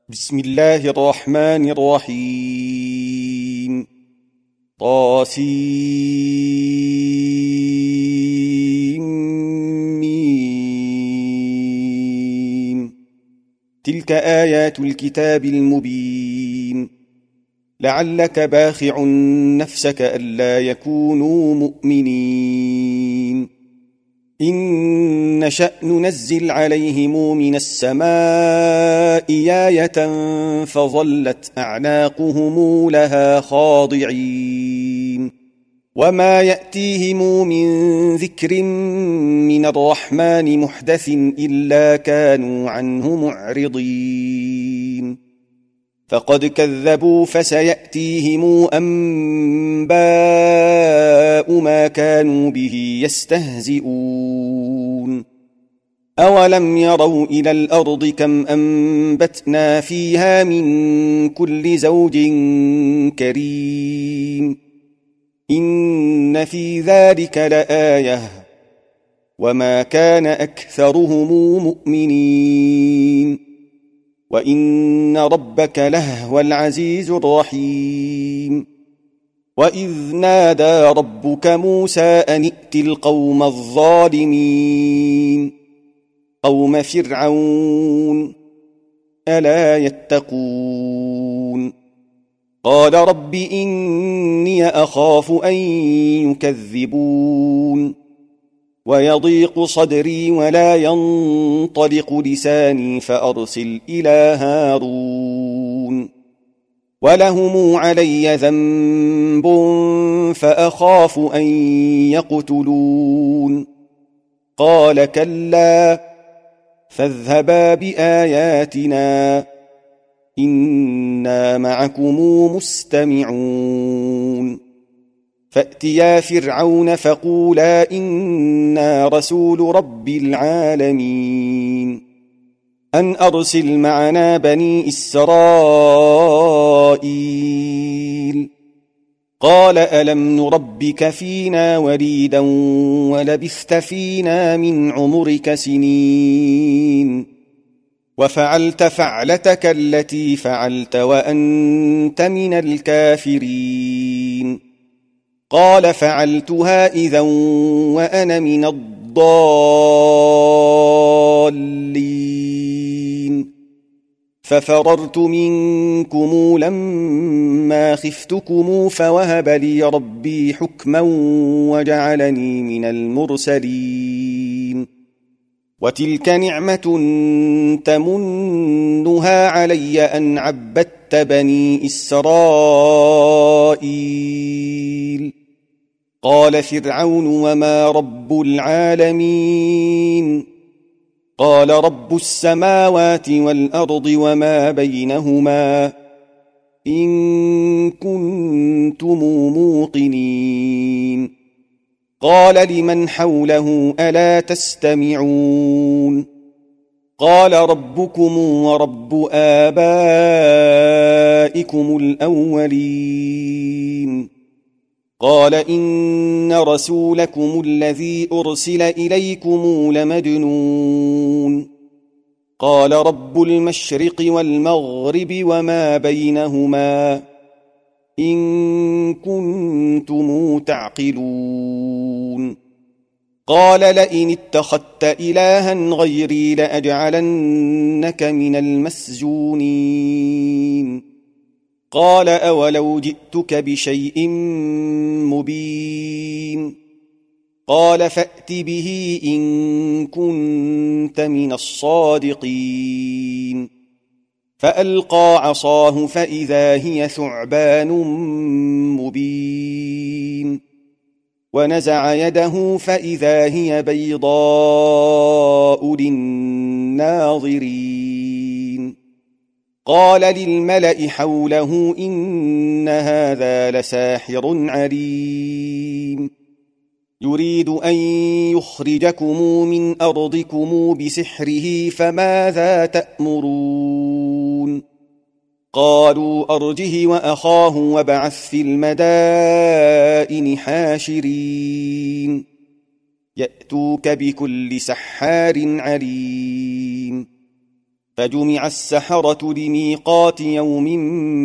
بسم الله الرحمن الرحيم. طاسيم. تلك آيات الكتاب المبين. لعلك باخع نفسك ألا يكونوا مؤمنين. إن نشأ ننزل عليهم من السماء آية فظلت أعناقهم لها خاضعين وما يأتيهم من ذكر من الرحمن محدث إلا كانوا عنه معرضين. فقد كذبوا فسيأتيهم أنباء ما كانوا به يستهزئون. أولم يروا إلى الأرض كم أنبتنا فيها من كل زوج كريم إن في ذلك لآية وما كان أكثرهم مؤمنين وإن ربك لهو العزيز الرحيم. وإذ نادى ربك موسى أن ائت القوم الظالمين قوم فرعون ألا يتقون. قال رب إني أخاف أن يكذبون ويضيق صدري ولا ينطلق لساني فأرسل إلى هارون ولهم علي ذنب فأخاف أن يقتلون. قال كلا فاذهبا بآياتنا إنا معكم مستمعون. فأتيا فرعون فقولا إنا رسول رب العالمين أن أرسل معنا بني إسرائيل. قال ألم نربك فينا وليدا ولبثت فينا من عمرك سنين وفعلت فعلتك التي فعلت وأنت من الكافرين. قال فعلتها إذا وأنا من الضالين ففررت منكم لما خفتكم فوهب لي ربي حكما وجعلني من المرسلين. وتلك نعمة تمنها علي أن عبدت بني إسرائيل. قال فرعون وما رب العالمين قال رب السماوات والأرض وما بينهما إن كنتم موقنين. قال لمن حوله ألا تستمعون. قال ربكم ورب آبائكم الأولين. قال إن رسولكم الذي أرسل إليكم لمجنون. قال رب المشرق والمغرب وما بينهما إن كنتم تعقلون. قال لئن اتخذت إلها غيري لأجعلنك من المسجونين. قال أولو جئتك بشيء مبين. قال فأت به إن كنت من الصادقين. فألقى عصاه فإذا هي ثعبان مبين ونزع يده فإذا هي بيضاء للناظرين. قال للملأ حوله إن هذا لساحر عليم يريد أن يخرجكم من أرضكم بسحره فماذا تأمرون. قالوا أرجه وأخاه وابعث في المدائن حاشرين يأتوك بكل سحار عليم. فجمع السحرة لميقات يوم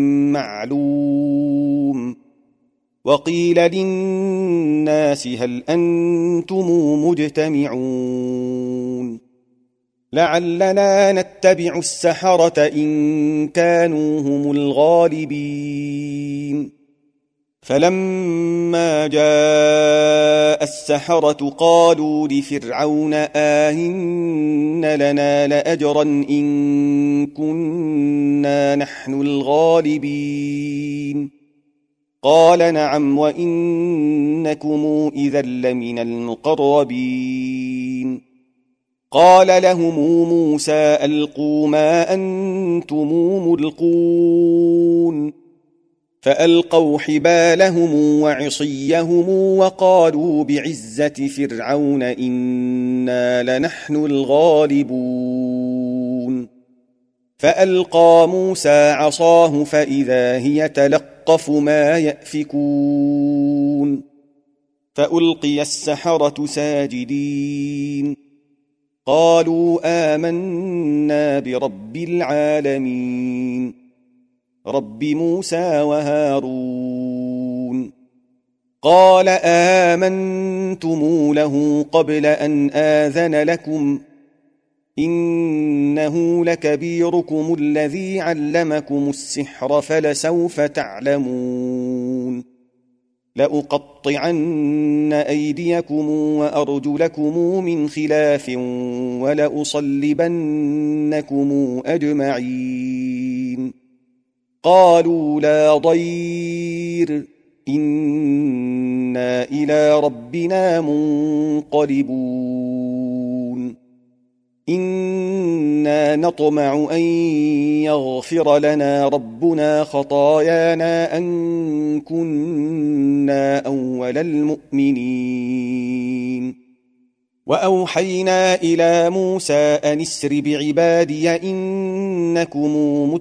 معلوم وقيل للناس هل أنتم مجتمعون لعلنا نتبع السحرة إن كانوا هم الغالبين فلما جاء السحرة قالوا لفرعون آئن لنا لأجرا إن كنا نحن الغالبين قال نعم وإنكم إذا لمن المقربين قال لهم موسى ألقوا ما أنتم ملقون فألقوا حبالهم وعصيهم وقالوا بعزة فرعون إنا لنحن الغالبون فألقى موسى عصاه فإذا هي تلقف ما يأفكون فألقي السحرة ساجدين قالوا آمنا برب العالمين رب موسى وهارون قال آمنتم له قبل أن آذن لكم إنه لكبيركم الذي علمكم السحر فلسوف تعلمون لأقطعن أيديكم وأرجلكم من خلاف ولأصلبنكم أجمعين قالوا لا ضير إنا إلى ربنا منقلبون إنا نطمع أن يغفر لنا ربنا خطايانا أن كنا أول المؤمنين وأوحينا إلى موسى أن اسر بعبادي إنكم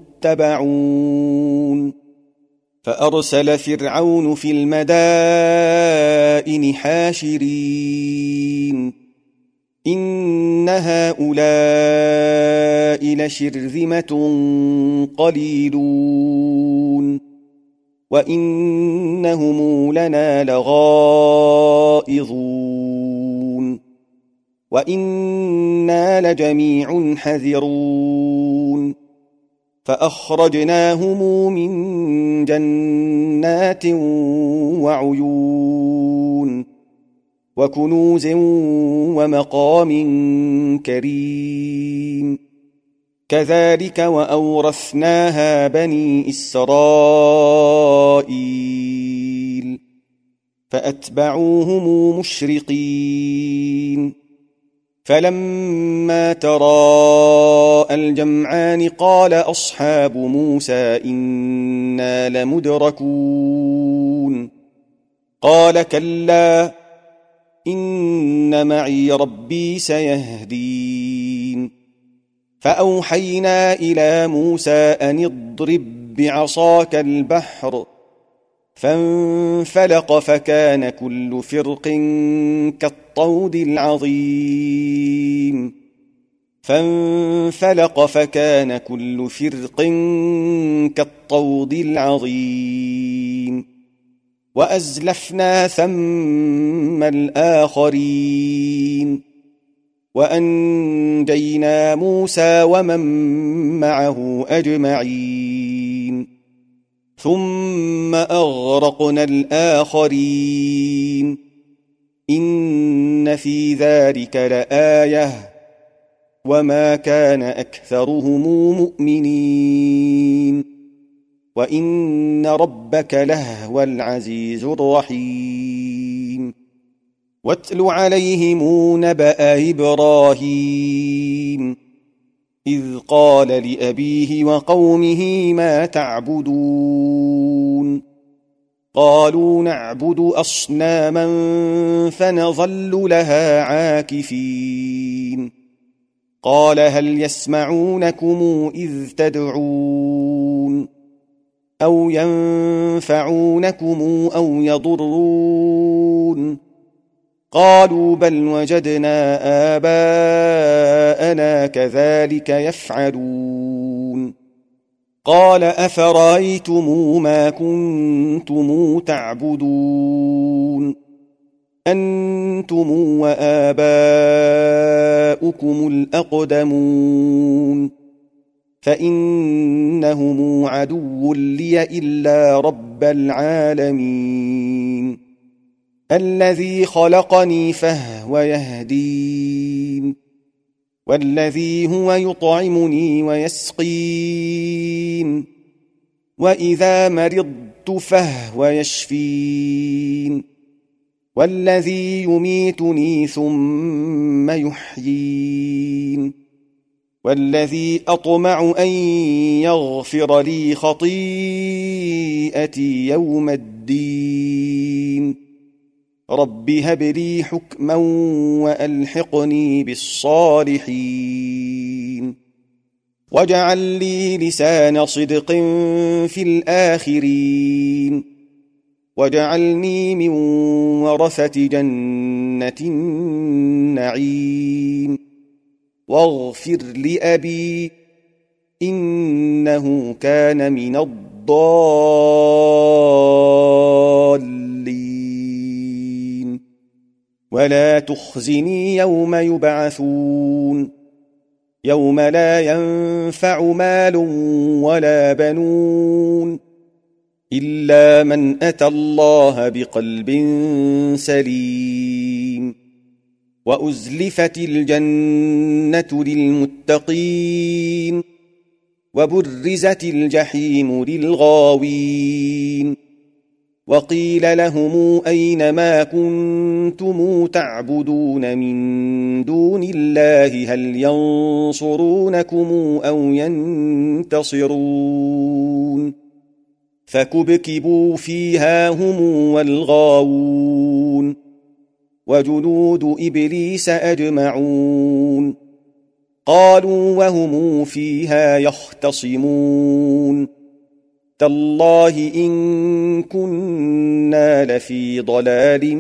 متبعون فأرسل فرعون في المدائن حاشرين إن هؤلاء لشرذمة قليلون وإنهم لنا لغائظون وإنا لجميع حذرون فأخرجناهم من جنات وعيون وكنوز ومقام كريم كذلك وأورثناها بني إسرائيل فأتبعوهم مشرقين فلما تراءى الجمعان قال أصحاب موسى إنا لمدركون قال كلا إن معي ربي سيهدين فأوحينا إلى موسى أن اضرب بعصاك البحر فانفلق فكان كل فرق كالطود العظيم فانفلق فكان كل فرق كالطود العظيم وأزلفنا ثم الآخرين وأنجينا موسى ومن معه أجمعين ثم أغرقنا الآخرين إن في ذلك لآية وما كان أكثرهم مؤمنين وإن ربك لهو العزيز الرحيم واتل عليهم نبأ إبراهيم إذ قال لأبيه وقومه ما تعبدون قالوا نعبد أصناما فنظل لها عاكفين قال هل يسمعونكم إذ تدعون أو ينفعونكم أو يضرون قالوا بل وجدنا آباءنا كذلك يفعلون قال أفرأيتم ما كنتم تعبدون أنتم وآباؤكم الأقدمون فإنهم عدو لي إلا رب العالمين الذي خلقني فهو يهدين والذي هو يطعمني ويسقين وإذا مرضت فهو يشفين والذي يميتني ثم يحيين والذي أطمع أن يغفر لي خطيئتي يوم الدين رب هب لي حكما وألحقني بالصالحين واجعل لي لسان صدق في الآخرين واجعلني من ورثة جنة النعيم واغفر لأبي إنه كان من الضالين ولا تخزني يوم يبعثون يوم لا ينفع مال ولا بنون إلا من أتى الله بقلب سليم وأزلفت الجنة للمتقين وبرزت الجحيم للغاوين وقيل لهم أين ما كنتم تعبدون من دون الله هل ينصرونكم أو ينتصرون فكبكبوا فيها هم والغاوون وجنود إبليس أجمعون قالوا وهم فيها يختصمون تالله إن كنا لفي ضلال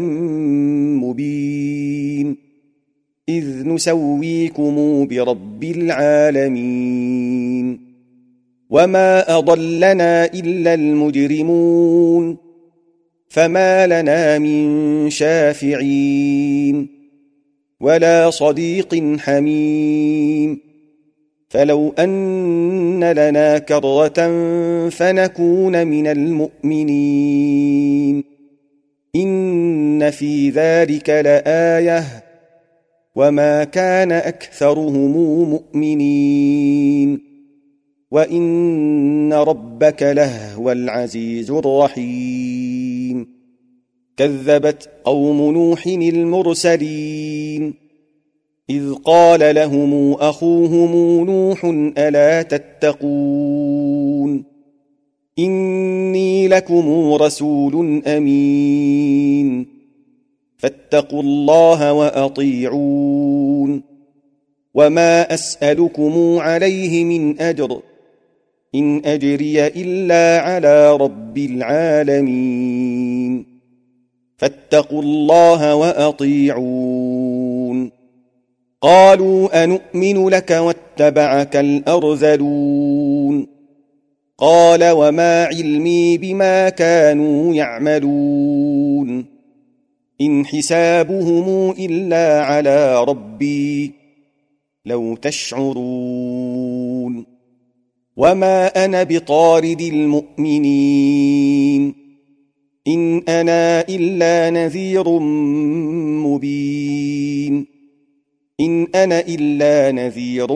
مبين إذ نسويكم برب العالمين وما أضلنا إلا المجرمون فما لنا من شافعين ولا صديق حميم فلو أن لنا كرة فنكون من المؤمنين إن في ذلك لآية وما كان أكثرهم مؤمنين وإن ربك لهو العزيز الرحيم كذبت قوم نوح المرسلين إذ قال لهم أخوهم نوح ألا تتقون إني لكم رسول أمين فاتقوا الله وأطيعون وما أسألكم عليه من أجر إن أجري إلا على رب العالمين فاتقوا الله وأطيعون قالوا أنؤمن لك واتبعك الأرذلون قال وما علمي بما كانوا يعملون إن حسابهم إلا على ربي لو تشعرون وما أنا بطارد المؤمنين إن أنا إلا نذير مبين إن أنا إلا نذير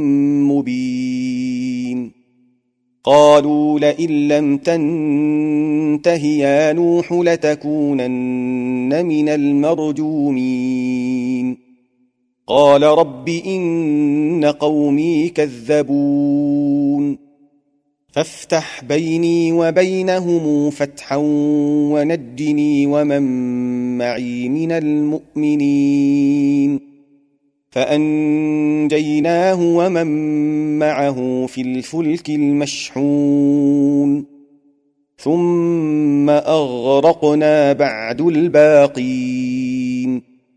مبين قالوا لئن لم تنته يا نوح لتكونن من المرجومين قال رب إن قومي كذبون فافتح بيني وبينهم فتحا ونجني ومن معي من المؤمنين فأنجيناه ومن معه في الفلك المشحون ثم أغرقنا بعد الباقين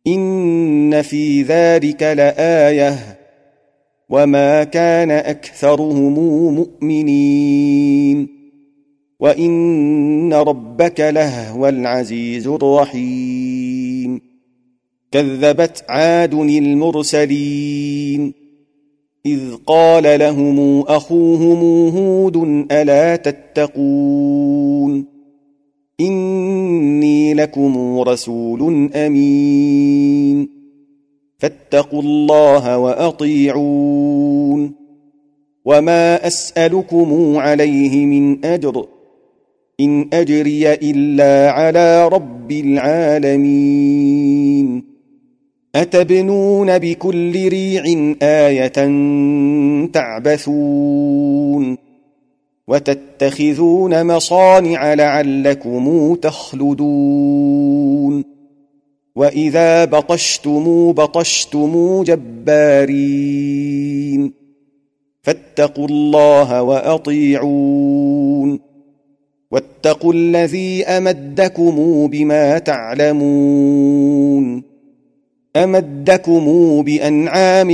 إن في ذلك لآية وما كان أكثرهم مؤمنين وإن ربك لهو العزيز الرحيم كذبت عاد المرسلين إذ قال لهم أخوهم هود ألا تتقون إني لكم رسول أمين فاتقوا الله وأطيعون وما أسألكم عليه من أجر إن أجري إلا على رب العالمين أتبنون بكل ريع آية تعبثون وتتخذون مصانع لعلكم تخلدون وإذا بطشتم جبارين فاتقوا الله وأطيعون واتقوا الذي أمدكم بما تعلمون أمدكم بأنعام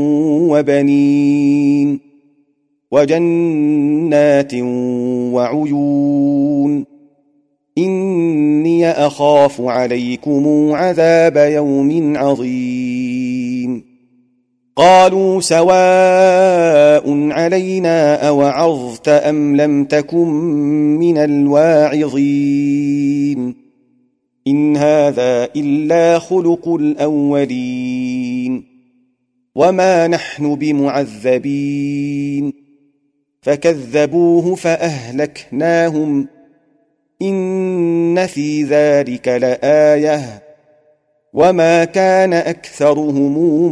وبنين وجنات وعيون إني أخاف عليكم عذاب يوم عظيم قالوا سواء علينا أوعظت أم لم تكن من الواعظين إن هذا إلا خلق الأولين وما نحن بمعذبين فكذبوه فأهلكناهم إن في ذلك لآية وما كان أكثرهم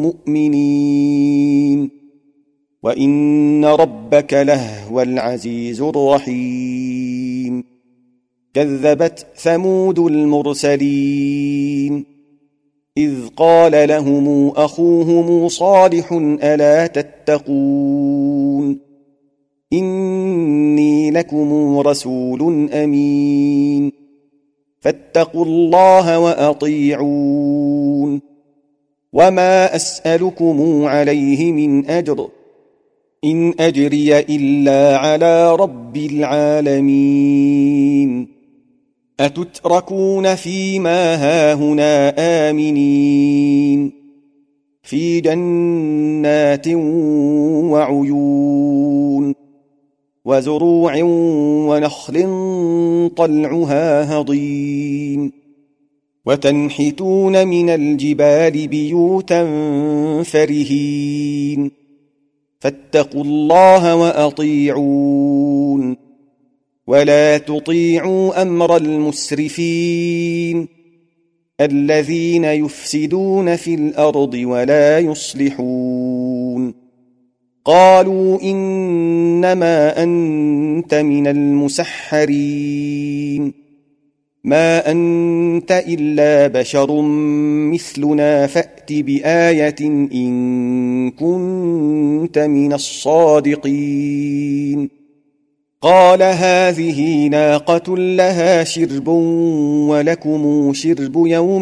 مؤمنين وإن ربك لهو العزيز الرحيم كذبت ثمود المرسلين إذ قال لهم أخوهم صالح ألا تتقون إني لكم رسول أمين فاتقوا الله وأطيعون وما أسألكم عليه من أجر إن أجري إلا على رب العالمين أتتركون فيما هاهنا آمنين في جنات وعيون وزروع ونخل طلعها هضيم وتنحتون من الجبال بيوتا فرهين فاتقوا الله وأطيعون ولا تطيعوا أمر المسرفين الذين يفسدون في الأرض ولا يصلحون قالوا إنما أنت من المسحرين ما أنت إلا بشر مثلنا فأت بآية إن كنت من الصادقين قال هذه ناقة لها شرب ولكم شرب يوم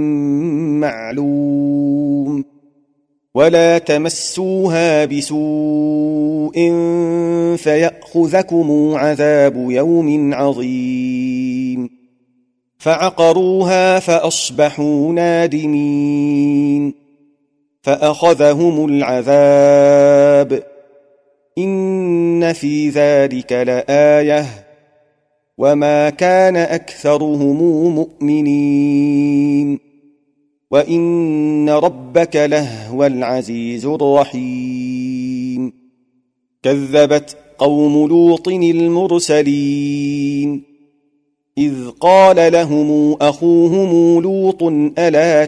معلوم ولا تمسوها بسوء فيأخذكم عذاب يوم عظيم فعقروها فأصبحوا نادمين فأخذهم العذاب إن في ذلك لآية وما كان أكثرهم مؤمنين وإن ربك لهو العزيز الرحيم كذبت قوم لوط المرسلين إذ قال لهم أخوهم لوط ألا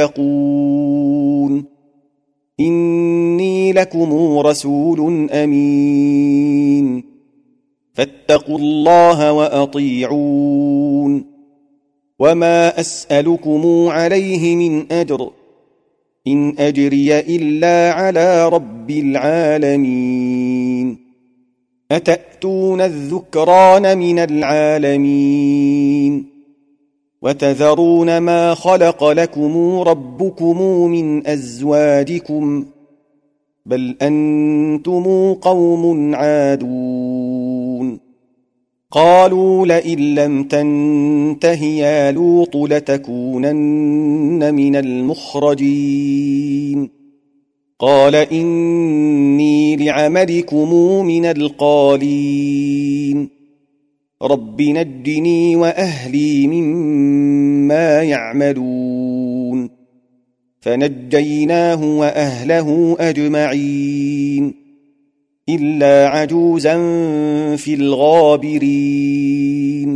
تتقون إني لكم رسول أمين فاتقوا الله وأطيعون وما أسألكم عليه من أجر إن أجري إلا على رب العالمين أتأتون الذكران من العالمين وتذرون ما خلق لكم ربكم من أزواجكم بل أنتم قوم عادون قالوا لئن لم تنته يا لوط لتكونن من المخرجين قال إني لعملكم من القالين رب نجني وأهلي مما يعملون فنجيناه وأهله أجمعين إلا عجوزا في الغابرين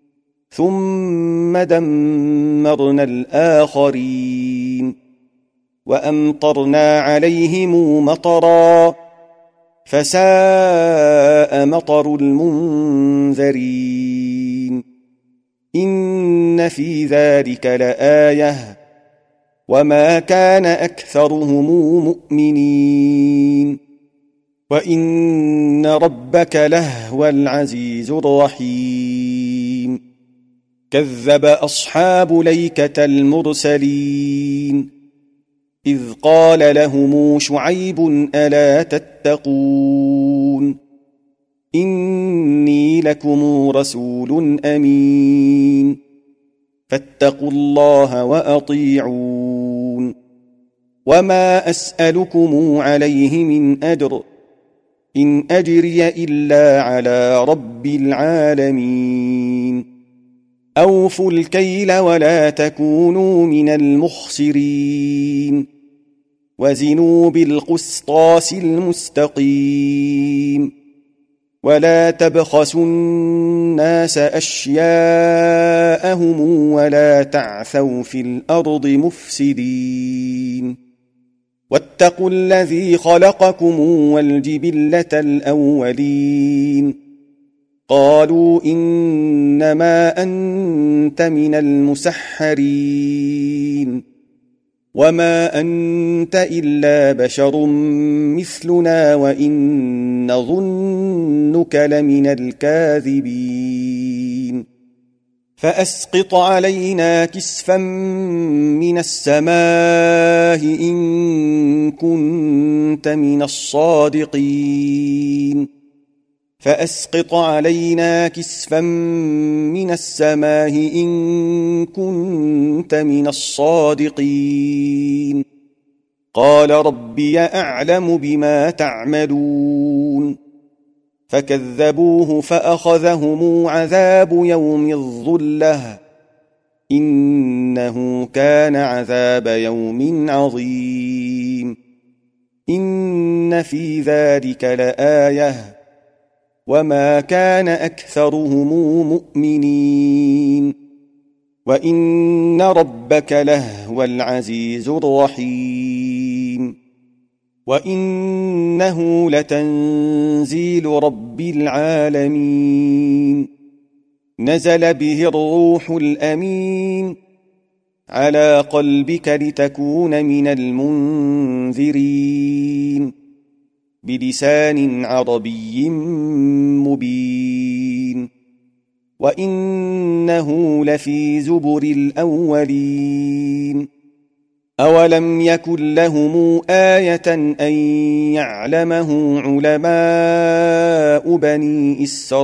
ثم دمرنا الآخرين وأمطرنا عليهم مطرا فساء مطر المنذرين إن في ذلك لآية وما كان أكثرهم مؤمنين وإن ربك لهو العزيز الرحيم كذب أصحاب ليكة المرسلين إذ قال لهم شعيب ألا تتقون إني لكم رسول أمين فاتقوا الله وأطيعون وما أسألكم عليه من أجر إن أجري إلا على رب العالمين أوفوا الكيل ولا تكونوا من المخسرين وزنوا بالقسطاس المستقيم ولا تبخسوا الناس أشياءهم ولا تعثوا في الأرض مفسدين واتقوا الذي خلقكم والجبلة الأولين قالوا إنما أنت من المسحرين وما أنت إلا بشر مثلنا وإن نظنك لمن الكاذبين فأسقط علينا كسفا من السماء إن كنت من الصادقين فأسقط علينا كسفا من السماء إن كنت من الصادقين قال ربي أعلم بما تعملون فكذبوه فأخذهم عذاب يوم الظلة إنه كان عذاب يوم عظيم إن في ذلك لآية وما كان أكثرهم مؤمنين وإن ربك لهو العزيز الرحيم وإنه لتنزيل رب العالمين نزل به الروح الأمين على قلبك لتكون من المنذرين بلسان عربي مبين وإنه لفي زبر الأولين أولم يكن لهم آية أن يعلمه علماء بني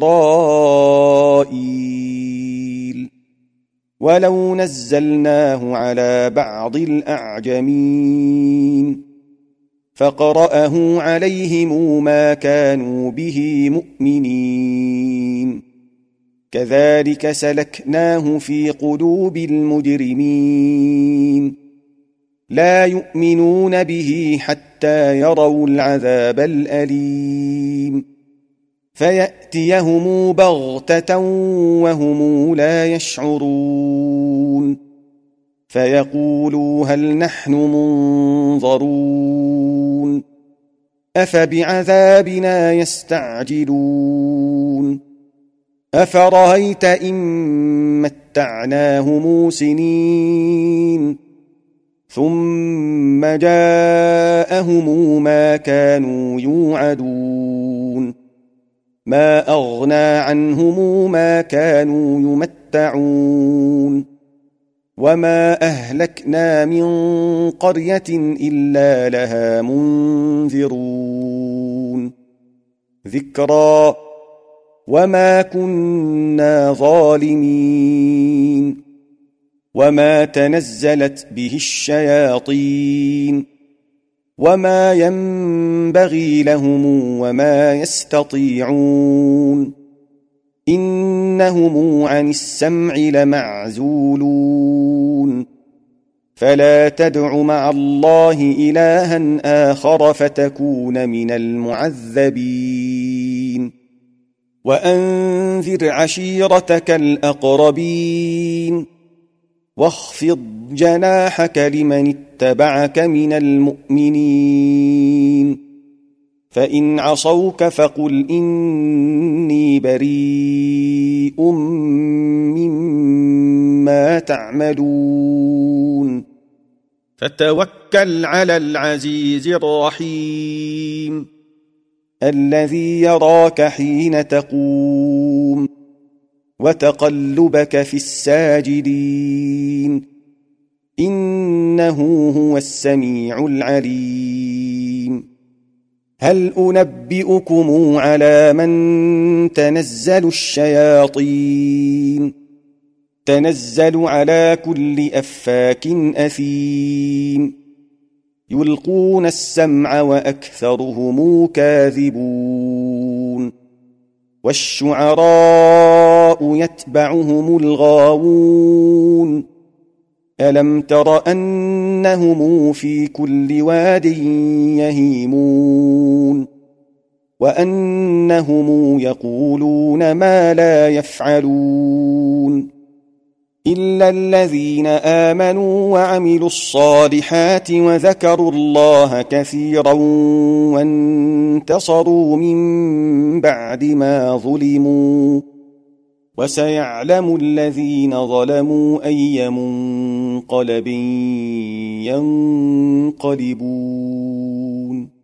إسرائيل ولو نزلناه على بعض الأعجمين فقرأه عليهم ما كانوا به مؤمنين كذلك سلكناه في قلوب المجرمين لا يؤمنون به حتى يروا العذاب الأليم فيأتيهم بغتة وهم لا يشعرون فيقولوا هل نحن منظرون أفبعذابنا يستعجلون أفرأيت إن متعناهم سنين ثم جاءهم ما كانوا يوعدون ما أغنى عنهم ما كانوا يمتعون وما أهلكنا من قرية إلا لها منذرون ذكرى وما كنا ظالمين وما تنزلت به الشياطين وما ينبغي لهم وما يستطيعون إنهم عن السمع لمعزولون فلا تدع مع الله إلها آخر فتكون من المعذبين وأنذر عشيرتك الأقربين واخفض جناحك لمن اتبعك من المؤمنين فإن عصوك فقل إني بريء مما تعملون فتوكل على العزيز الرحيم الذي يراك حين تقوم وتقلبك في الساجدين إنه هو السميع العليم هل أنبئكم على من تنزل الشياطين تنزل على كل أفاك أثيم يلقون السمع وأكثرهم كاذبون والشعراء يتبعهم الغاوون ألم تر أنهم في كل واد يهيمون وأنهم يقولون ما لا يفعلون إلا الذين آمنوا وعملوا الصالحات وذكروا الله كثيرا وانتصروا من بعد ما ظلموا وسيعلم الذين ظلموا أي منقلب ينقلبون